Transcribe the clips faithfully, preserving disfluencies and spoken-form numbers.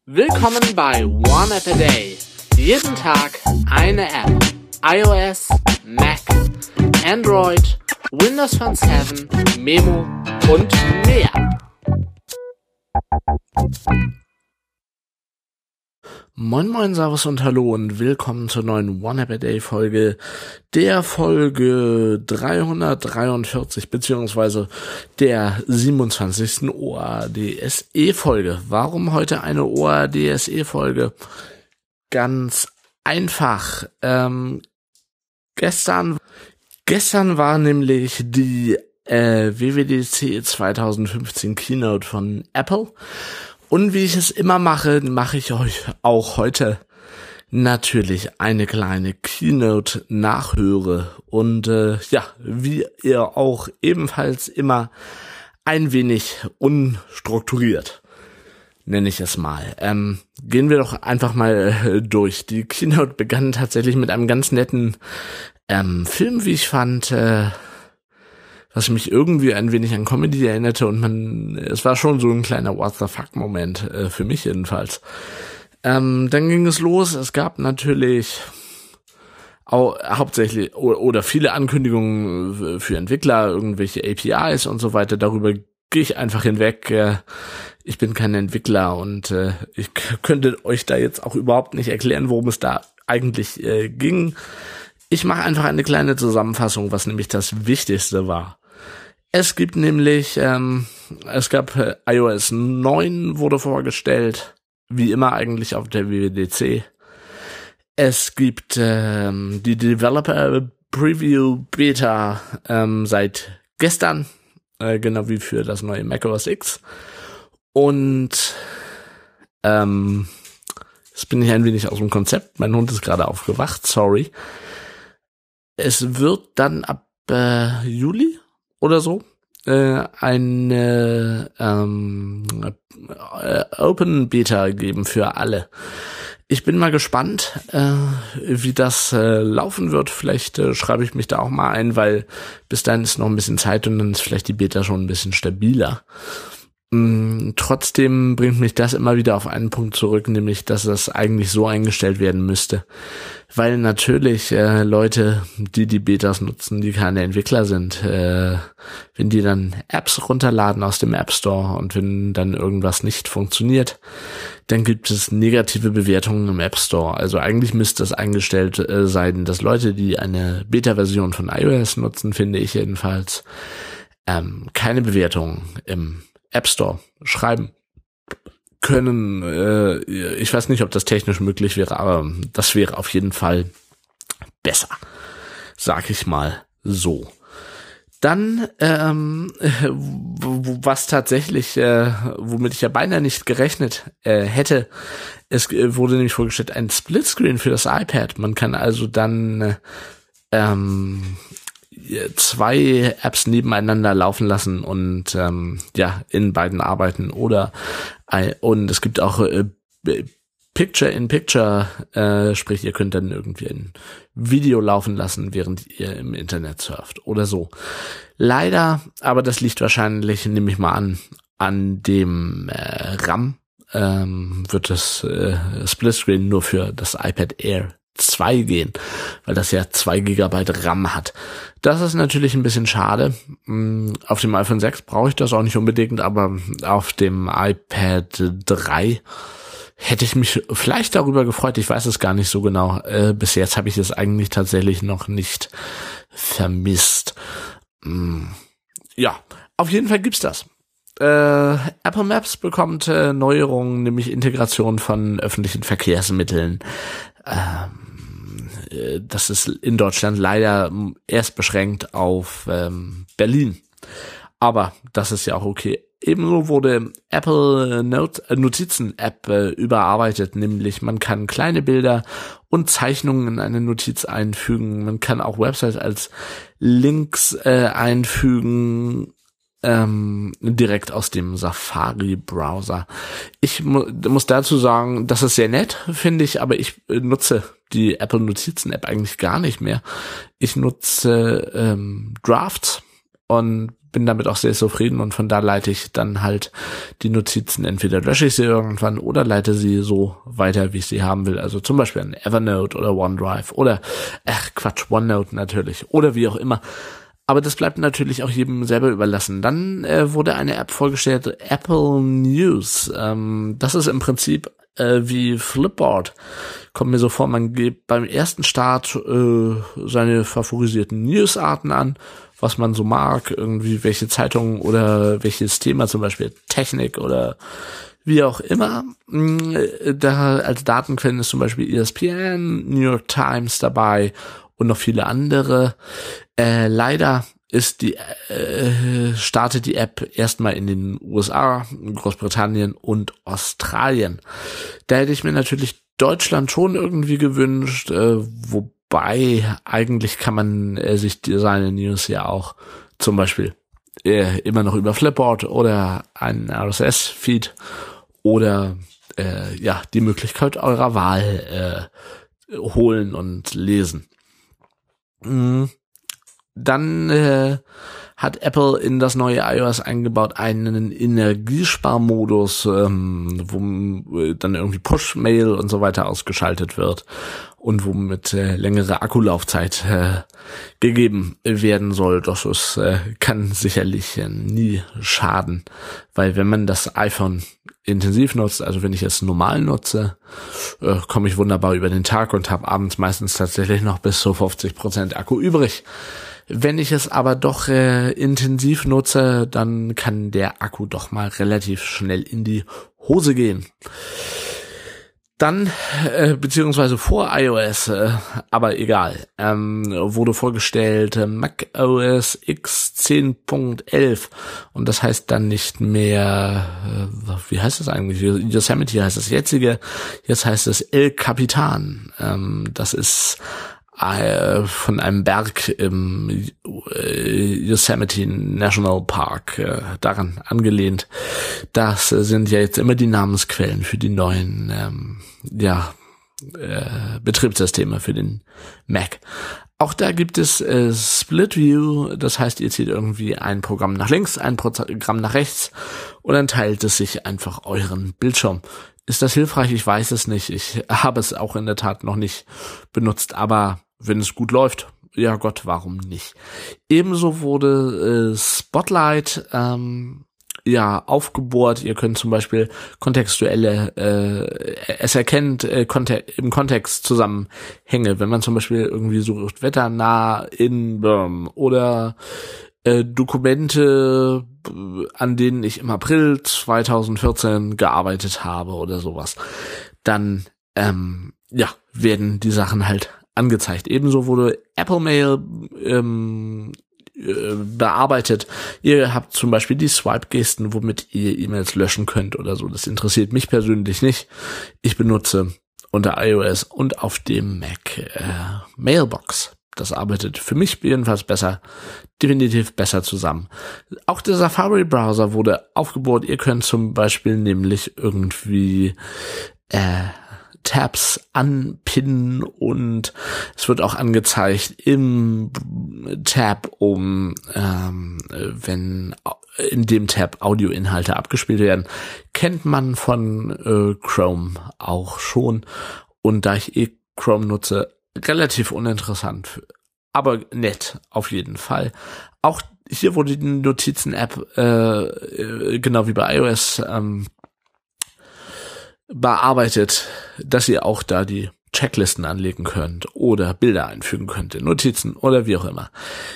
Willkommen bei One App a Day. Jeden Tag eine App. iOS, Mac, Android, Windows Phone sieben, Memo und mehr. Moin moin, Servus und Hallo und willkommen zur neuen One App a Day Folge, der Folge dreihundertdreiundvierzig beziehungsweise der siebenundzwanzigsten O A D S E Folge. Warum heute eine O A D S E Folge? Ganz einfach. Ähm, gestern, gestern war nämlich die äh, W W D C zwanzig fünfzehn Keynote von Apple. Und wie ich es immer mache, mache ich euch auch heute natürlich eine kleine Keynote-Nachhöre. Und äh, ja, wie ihr auch ebenfalls immer ein wenig unstrukturiert, nenne ich es mal. Ähm, gehen wir doch einfach mal äh, durch. Die Keynote begann tatsächlich mit einem ganz netten ähm, Film, wie ich fand, äh, was mich irgendwie ein wenig an Comedy erinnerte, und man, es war schon so ein kleiner What the fuck Moment, äh, für mich jedenfalls. Ähm, dann ging es los, es gab natürlich auch hauptsächlich oder, oder viele Ankündigungen für Entwickler, irgendwelche A P Is und so weiter, darüber gehe ich einfach hinweg. Äh, ich bin kein Entwickler und äh, ich k- könnte euch da jetzt auch überhaupt nicht erklären, worum es da eigentlich äh, ging. Ich mache einfach eine kleine Zusammenfassung, was nämlich das Wichtigste war. Es gibt nämlich, ähm, es gab äh, iOS neun wurde vorgestellt, wie immer eigentlich auf der W W D C. Es gibt ähm, die Developer Preview Beta ähm, seit gestern, äh, genau wie für das neue macOS X. Und ähm, jetzt bin ich ein wenig aus dem Konzept, mein Hund ist gerade aufgewacht, sorry. Es wird dann ab äh, Juli oder so äh, eine ähm, äh, Open Beta geben für alle. Ich bin mal gespannt, äh, wie das äh, laufen wird. Vielleicht äh, schreibe ich mich da auch mal ein, weil bis dahin ist noch ein bisschen Zeit und dann ist vielleicht die Beta schon ein bisschen stabiler. Mm, trotzdem bringt mich das immer wieder auf einen Punkt zurück, nämlich, dass das eigentlich so eingestellt werden müsste. Weil natürlich äh, Leute, die die Betas nutzen, die keine Entwickler sind, äh, wenn die dann Apps runterladen aus dem App Store und wenn dann irgendwas nicht funktioniert, dann gibt es negative Bewertungen im App Store. Also eigentlich müsste es eingestellt äh, sein, dass Leute, die eine Beta-Version von iOS nutzen, finde ich jedenfalls, ähm, keine Bewertungen im App Store schreiben können. Äh, ich weiß nicht, ob das technisch möglich wäre, aber das wäre auf jeden Fall besser, sag ich mal so. Dann, ähm, was tatsächlich, äh, womit ich ja beinahe nicht gerechnet äh, hätte, es wurde nämlich vorgestellt ein Splitscreen für das iPad. Man kann also dann ähm, zwei Apps nebeneinander laufen lassen und ähm, ja in beiden arbeiten oder äh, und es gibt auch äh, Picture in Picture, äh, sprich ihr könnt dann irgendwie ein Video laufen lassen, während ihr im Internet surft oder so. Leider, aber das liegt wahrscheinlich, nehme ich mal an, an dem äh, RAM ähm, wird das äh, Splitscreen nur für das iPad Air zwei gehen, weil das ja zwei Gigabyte RAM hat. Das ist natürlich ein bisschen schade. Auf dem iPhone sechs brauche ich das auch nicht unbedingt, aber auf dem iPad drei hätte ich mich vielleicht darüber gefreut. Ich weiß es gar nicht so genau. Äh, bis jetzt habe ich es eigentlich tatsächlich noch nicht vermisst. Hm. Ja, auf jeden Fall gibt's das. Äh, Apple Maps bekommt äh, Neuerungen, nämlich Integration von öffentlichen Verkehrsmitteln. Ähm, Das ist in Deutschland leider erst beschränkt auf ähm, Berlin. Aber das ist ja auch okay. Ebenso wurde Apple Not- Notizen-App äh, überarbeitet, nämlich man kann kleine Bilder und Zeichnungen in eine Notiz einfügen. Man kann auch Websites als Links äh, einfügen, ähm, direkt aus dem Safari-Browser. Ich mu- muss dazu sagen, das ist sehr nett, finde ich, aber ich äh, nutze die Apple Notizen App eigentlich gar nicht mehr. Ich nutze ähm, Drafts und bin damit auch sehr zufrieden, und von da leite ich dann halt die Notizen, entweder lösche ich sie irgendwann oder leite sie so weiter, wie ich sie haben will. Also zum Beispiel an Evernote oder OneDrive oder, ach Quatsch, OneNote natürlich oder wie auch immer. Aber das bleibt natürlich auch jedem selber überlassen. Dann äh, wurde eine App vorgestellt, Apple News. Ähm, das ist im Prinzip äh, wie Flipboard. Kommt mir so vor, man gibt beim ersten Start äh, seine favorisierten Newsarten an, was man so mag, irgendwie welche Zeitungen oder welches Thema, zum Beispiel Technik oder wie auch immer. Da als Datenquellen ist zum Beispiel E S P N, New York Times dabei und noch viele andere. Äh, leider ist die äh, startet die App erstmal in den U S A, Großbritannien und Australien. Da hätte ich mir natürlich Deutschland schon irgendwie gewünscht, äh, wobei eigentlich kann man äh, sich seine News ja auch zum Beispiel äh, immer noch über Flipboard oder einen R S S-Feed oder äh, ja die Möglichkeit eurer Wahl äh, holen und lesen. Mhm. Dann äh, hat Apple in das neue iOS eingebaut einen Energiesparmodus, ähm, wo dann irgendwie Push-Mail und so weiter ausgeschaltet wird und womit äh, längere Akkulaufzeit äh, gegeben werden soll. Das ist, äh, kann sicherlich äh, nie schaden, weil wenn man das iPhone intensiv nutzt, also wenn ich es normal nutze, äh, komme ich wunderbar über den Tag und habe abends meistens tatsächlich noch bis zu fünfzig Prozent Akku übrig. Wenn ich es aber doch äh, intensiv nutze, dann kann der Akku doch mal relativ schnell in die Hose gehen. Dann, äh, beziehungsweise vor iOS, äh, aber egal, ähm, wurde vorgestellt äh, macOS X zehn Punkt elf und das heißt dann nicht mehr, äh, wie heißt das eigentlich? Yosemite heißt das jetzige, jetzt heißt es El Capitan. Ähm, das ist von einem Berg im Yosemite National Park, äh, daran angelehnt. Das sind ja jetzt immer die Namensquellen für die neuen ähm, ja äh, Betriebssysteme für den Mac. Auch da gibt es äh, Split View, das heißt, ihr zieht irgendwie ein Programm nach links, ein Programm nach rechts und dann teilt es sich einfach euren Bildschirm. Ist das hilfreich? Ich weiß es nicht. Ich habe es auch in der Tat noch nicht benutzt, aber wenn es gut läuft, ja Gott, warum nicht? Ebenso wurde äh, Spotlight ähm, ja aufgebohrt. Ihr könnt zum Beispiel kontextuelle, äh, es erkennt äh, Konte- im Kontext Zusammenhänge. Wenn man zum Beispiel irgendwie sucht, wetternah in Birm oder äh, Dokumente, an denen ich im April zweitausendvierzehn gearbeitet habe oder sowas, dann ähm, ja werden die Sachen halt angezeigt. Ebenso wurde Apple Mail ähm, äh, bearbeitet. Ihr habt zum Beispiel die Swipe-Gesten, womit ihr E-Mails löschen könnt oder so. Das interessiert mich persönlich nicht. Ich benutze unter iOS und auf dem Mac äh, Mailbox. Das arbeitet für mich jedenfalls besser, definitiv besser zusammen. Auch der Safari-Browser wurde aufgebohrt. Ihr könnt zum Beispiel nämlich irgendwie äh, Tabs anpinnen und es wird auch angezeigt im Tab, um ähm, wenn in dem Tab Audioinhalte abgespielt werden. Kennt man von äh, Chrome auch schon und da ich eh Chrome nutze, relativ uninteressant, aber nett auf jeden Fall. Auch hier wurde die Notizen-App äh, genau wie bei iOS ähm, bearbeitet, dass ihr auch da die Checklisten anlegen könnt oder Bilder einfügen könnt in Notizen oder wie auch immer.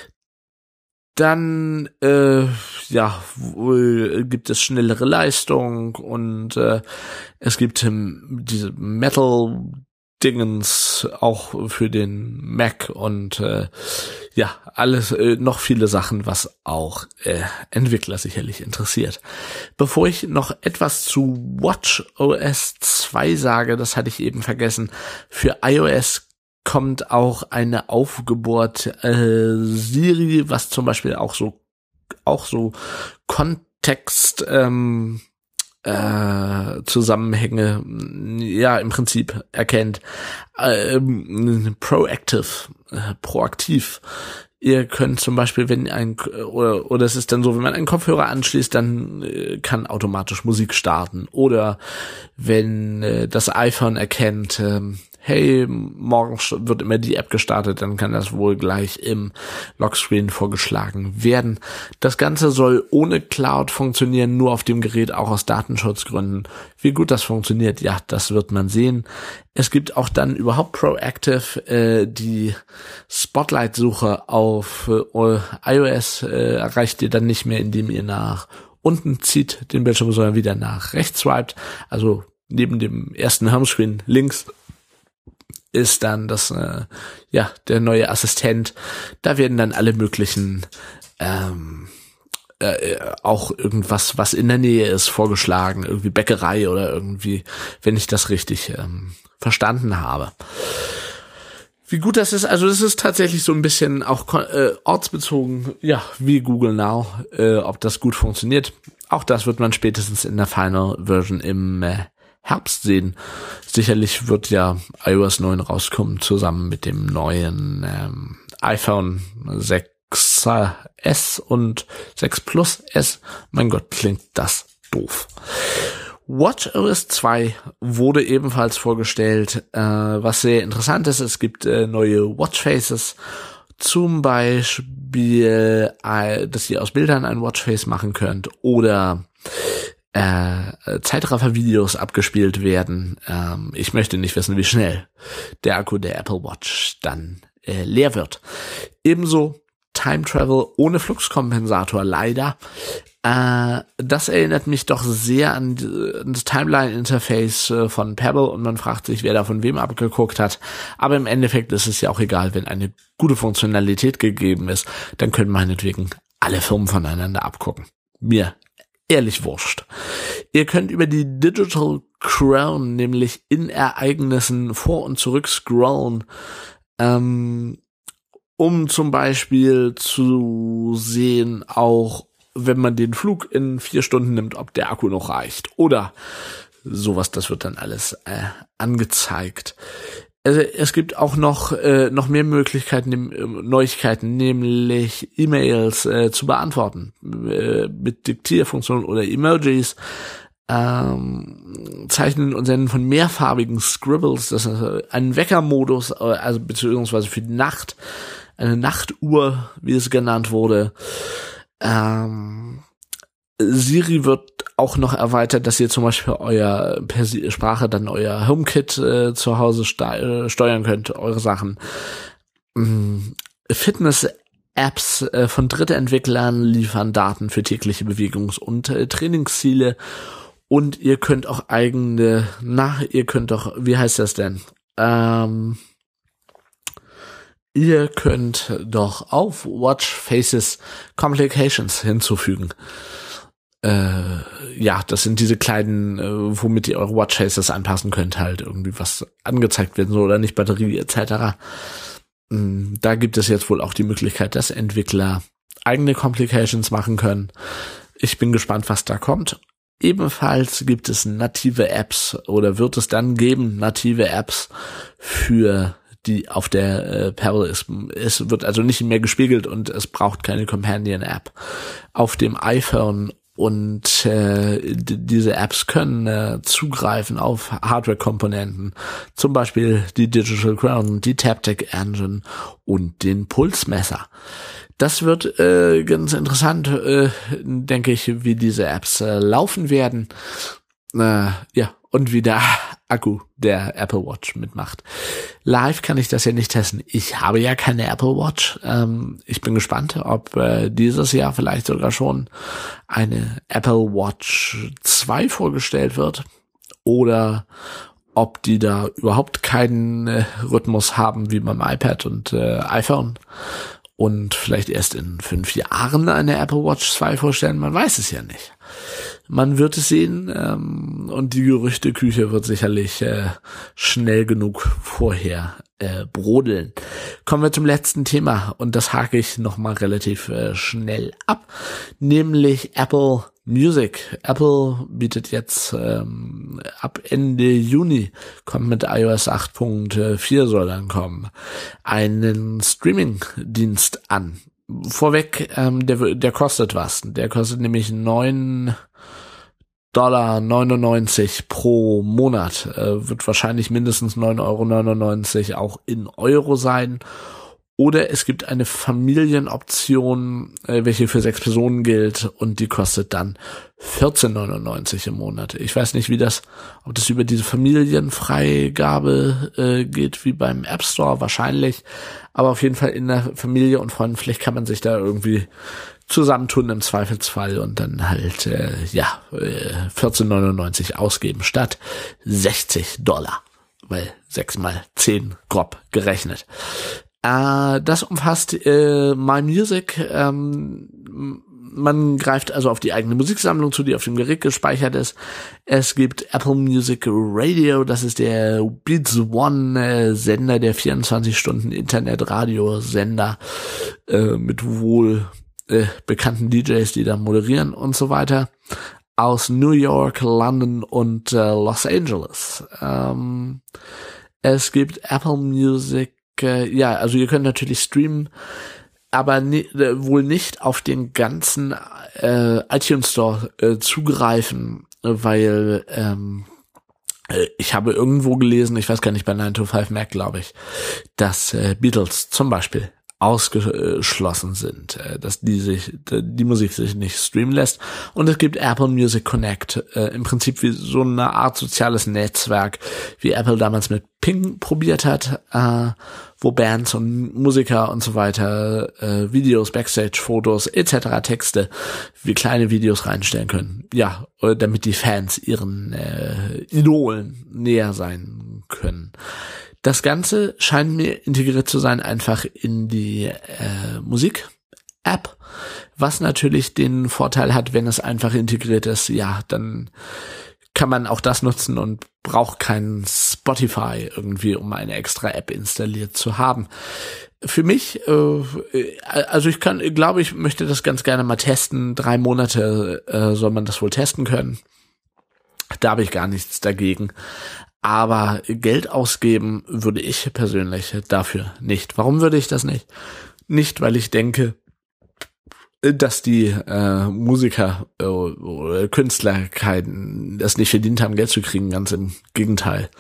Dann äh, ja w- gibt es schnellere Leistung und äh, es gibt ähm, diese Metal Dingens auch für den Mac und äh, ja, alles, äh, noch viele Sachen, was auch äh, Entwickler sicherlich interessiert. Bevor ich noch etwas zu WatchOS zwei sage, das hatte ich eben vergessen, für iOS kommt auch eine aufgebohrte äh, Siri, was zum Beispiel auch so auch so Kontext ähm, äh, Zusammenhänge ja im Prinzip erkennt. Ähm, proactive, äh, proaktiv Ihr könnt zum Beispiel, wenn ein, oder, oder es ist dann so, wenn man einen Kopfhörer anschließt, dann äh, kann automatisch Musik starten. Oder wenn äh, das iPhone erkennt, äh, hey, morgen wird immer die App gestartet, dann kann das wohl gleich im Lockscreen vorgeschlagen werden. Das Ganze soll ohne Cloud funktionieren, nur auf dem Gerät, auch aus Datenschutzgründen. Wie gut das funktioniert, ja, das wird man sehen. Es gibt auch dann überhaupt Proactive, äh, die Spotlight-Suche auf äh, iOS äh, erreicht ihr dann nicht mehr, indem ihr nach unten zieht den Bildschirm, sondern wieder nach rechts swiped, also neben dem ersten Homescreen links ist dann das, äh, ja, der neue Assistent. Da werden dann alle möglichen, ähm, äh, auch irgendwas, was in der Nähe ist, vorgeschlagen. Irgendwie Bäckerei oder irgendwie, wenn ich das richtig ähm, verstanden habe. Wie gut das ist, also das ist tatsächlich so ein bisschen auch äh, ortsbezogen, ja, wie Google Now, äh, ob das gut funktioniert. Auch das wird man spätestens in der Final Version im äh, Herbst sehen. Sicherlich wird ja iOS neun rauskommen, zusammen mit dem neuen ähm, iPhone sechs S und sechs Plus S. Mein Gott, klingt das doof. WatchOS zwei wurde ebenfalls vorgestellt, äh, was sehr interessant ist. Es gibt äh, neue Watchfaces, zum Beispiel, äh, dass ihr aus Bildern ein Watchface machen könnt oder Äh, Zeitraffer-Videos abgespielt werden. Ähm, ich möchte nicht wissen, wie schnell der Akku der Apple Watch dann äh, leer wird. Ebenso Time Travel ohne Fluxkompensator, leider. Äh, das erinnert mich doch sehr an, an das Timeline-Interface äh, von Pebble und man fragt sich, wer da von wem abgeguckt hat. Aber im Endeffekt ist es ja auch egal, wenn eine gute Funktionalität gegeben ist, dann können meinetwegen alle Firmen voneinander abgucken. Mir ehrlich wurscht. Ihr könnt über die Digital Crown nämlich in Ereignissen vor und zurück scrollen, ähm, um zum Beispiel zu sehen, auch wenn man den Flug in vier Stunden nimmt, ob der Akku noch reicht. Oder sowas, das wird dann alles äh, angezeigt. Also es gibt auch noch äh, noch mehr Möglichkeiten, äh, Neuigkeiten, nämlich E-Mails äh, zu beantworten äh, mit Diktierfunktionen oder Emojis, ähm, Zeichnen und Senden von mehrfarbigen Scribbles, das ist äh, ein Weckermodus, äh, also beziehungsweise für die Nacht, eine Nachtuhr, wie es genannt wurde. Ähm, Siri wird auch noch erweitert, dass ihr zum Beispiel euer per Sprache dann euer HomeKit äh, zu Hause ste- steuern könnt, eure Sachen. Mm, Fitness-Apps äh, von Drittentwicklern liefern Daten für tägliche Bewegungs- und äh, Trainingsziele. Und ihr könnt auch eigene, na, ihr könnt doch, wie heißt das denn? Ähm, ihr könnt doch auf Watchfaces Complications hinzufügen. Äh, ja, das sind diese kleinen, äh, womit ihr eure Watchfaces anpassen könnt, halt irgendwie was angezeigt werden soll oder nicht, Batterie et cetera. Mm, da gibt es jetzt wohl auch die Möglichkeit, dass Entwickler eigene Complications machen können. Ich bin gespannt, was da kommt. Ebenfalls gibt es native Apps oder wird es dann geben, native Apps für die auf der äh, Pebble ist. Es wird also nicht mehr gespiegelt und es braucht keine Companion-App. Auf dem iPhone und äh, d- diese Apps können äh, zugreifen auf Hardware-Komponenten, zum Beispiel die Digital Crown, die Taptic Engine und den Pulsmesser. Das wird äh, ganz interessant, äh, denke ich, wie diese Apps äh, laufen werden. Äh, ja, und wie der Akku der Apple Watch mitmacht. Live kann ich das ja nicht testen. Ich habe ja keine Apple Watch. Ähm, ich bin gespannt, ob äh, dieses Jahr vielleicht sogar schon eine Apple Watch zwei vorgestellt wird oder ob die da überhaupt keinen äh, Rhythmus haben wie beim iPad und äh, iPhone und vielleicht erst in fünf Jahren eine Apple Watch zwei vorstellen. Man weiß es ja nicht. Man wird es sehen ähm, und die Gerüchteküche wird sicherlich äh, schnell genug vorher äh, brodeln. Kommen wir zum letzten Thema und das hake ich nochmal relativ äh, schnell ab, nämlich Apple Music. Apple bietet jetzt ähm, ab Ende Juni, kommt mit iOS acht Punkt vier soll dann kommen, einen Streaming-Dienst an. Vorweg, ähm, der, der kostet was. Der kostet nämlich neun Dollar neunundneunzig pro Monat. Äh, wird wahrscheinlich mindestens neun Euro neunundneunzig auch in Euro sein. Oder es gibt eine Familienoption, äh, welche für sechs Personen gilt und die kostet dann vierzehn neunundneunzig im Monat. Ich weiß nicht, wie das, ob das über diese Familienfreigabe äh, geht, wie beim App Store, wahrscheinlich. Aber auf jeden Fall in der Familie und Freunden, vielleicht kann man sich da irgendwie zusammentun im Zweifelsfall und dann halt, äh, ja, äh, vierzehn neunundneunzig ausgeben statt sechzig Dollar. Weil sechs mal zehn grob gerechnet. Uh, das umfasst uh, My Music. Ähm, man greift also auf die eigene Musiksammlung zu, die auf dem Gerät gespeichert ist. Es gibt Apple Music Radio, das ist der Beats One äh, Sender, der vierundzwanzig Stunden Internetradio-Sender äh, mit wohl äh, bekannten D Js, die da moderieren und so weiter. Aus New York, London und äh, Los Angeles. Ähm, es gibt Apple Music. Ja, also ihr könnt natürlich streamen, aber ni- äh, wohl nicht auf den ganzen äh, iTunes Store äh, zugreifen, weil ähm, äh, ich habe irgendwo gelesen, ich weiß gar nicht, bei nine to five Mac, glaube ich, dass äh, Beatles zum Beispiel ausgeschlossen sind, äh, dass die sich die Musik sich nicht streamen lässt. Und es gibt Apple Music Connect, äh, im Prinzip wie so eine Art soziales Netzwerk, wie Apple damals mit Ping probiert hat, äh, wo Bands und Musiker und so weiter äh, Videos, Backstage-Fotos et cetera, Texte wie kleine Videos reinstellen können. Ja, damit die Fans ihren äh, Idolen näher sein können. Das Ganze scheint mir integriert zu sein einfach in die äh, Musik-App, was natürlich den Vorteil hat, wenn es einfach integriert ist, ja, dann kann man auch das nutzen und braucht kein Spotify irgendwie, um eine extra App installiert zu haben. Für mich, äh, also ich kann, glaube ich, möchte das ganz gerne mal testen. Drei Monate äh, soll man das wohl testen können. Da habe ich gar nichts dagegen. Aber Geld ausgeben würde ich persönlich dafür nicht. Warum würde ich das nicht? Nicht, weil ich denke, dass die äh, Musiker äh, oder Künstler kein, das nicht verdient haben, Geld zu kriegen, ganz im Gegenteil.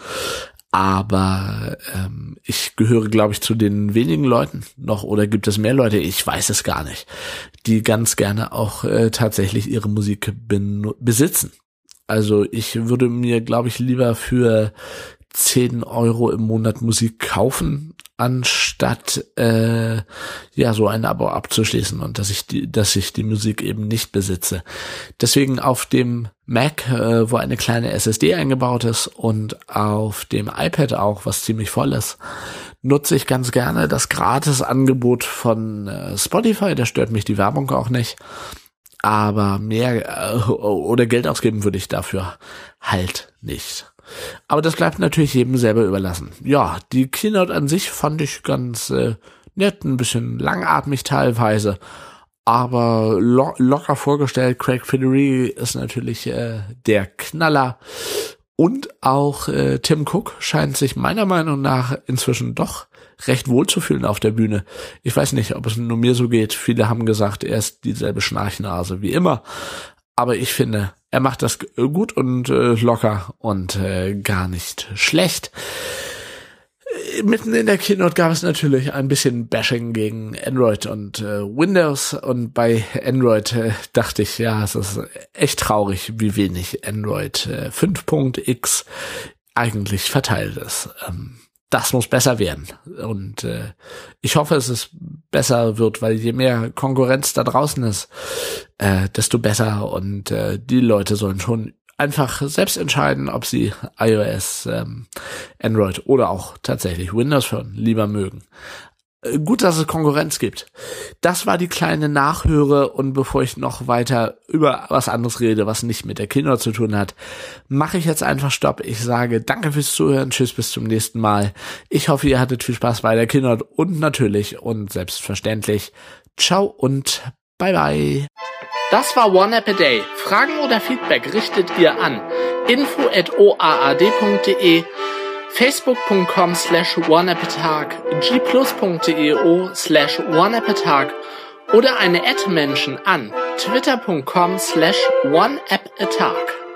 Aber ähm, ich gehöre, glaube ich, zu den wenigen Leuten noch, oder gibt es mehr Leute, ich weiß es gar nicht, die ganz gerne auch äh, tatsächlich ihre Musik ben- besitzen. Also ich würde mir, glaube ich, lieber für zehn Euro im Monat Musik kaufen, anstatt äh, ja so ein Abo abzuschließen und dass ich die, dass ich die Musik eben nicht besitze. Deswegen auf dem Mac, äh, wo eine kleine S S D eingebaut ist, und auf dem iPad auch, was ziemlich voll ist, nutze ich ganz gerne das Gratis-Angebot von äh, Spotify. Da stört mich die Werbung auch nicht. Aber mehr äh, oder Geld ausgeben würde ich dafür halt nicht. Aber das bleibt natürlich jedem selber überlassen. Ja, die Keynote an sich fand ich ganz äh, nett, ein bisschen langatmig teilweise, aber lo- locker vorgestellt. Craig Federighi ist natürlich äh, der Knaller. Und auch äh, Tim Cook scheint sich meiner Meinung nach inzwischen doch recht wohl zu fühlen auf der Bühne. Ich weiß nicht, ob es nur mir so geht. Viele haben gesagt, er ist dieselbe Schnarchnase wie immer. Aber ich finde, er macht das gut und äh, locker und äh, gar nicht schlecht. Mitten in der Keynote gab es natürlich ein bisschen Bashing gegen Android und äh, Windows. Und bei Android äh, dachte ich, ja, es ist echt traurig, wie wenig Android äh, fünf Punkt x eigentlich verteilt ist. Ähm, Das muss besser werden. Und äh, ich hoffe, dass es besser wird, weil je mehr Konkurrenz da draußen ist, äh, desto besser. Und äh, die Leute sollen schon einfach selbst entscheiden, ob sie iOS, ähm, Android oder auch tatsächlich Windows Phone lieber mögen. Gut, dass es Konkurrenz gibt. Das war die kleine Nachhöre, und bevor ich noch weiter über was anderes rede, was nicht mit der Keynote zu tun hat, mache ich jetzt einfach Stopp. Ich sage danke fürs Zuhören, tschüss, bis zum nächsten Mal. Ich hoffe, ihr hattet viel Spaß bei der Keynote und natürlich und selbstverständlich ciao und bye bye. Das war One App a Day. Fragen oder Feedback richtet ihr an info at o a a d punkt d e, facebook punkt com slash oneappatag, g plus punkt d e o slash oneappatag oder eine Ad-Menschen an twitter punkt com slash oneappatag.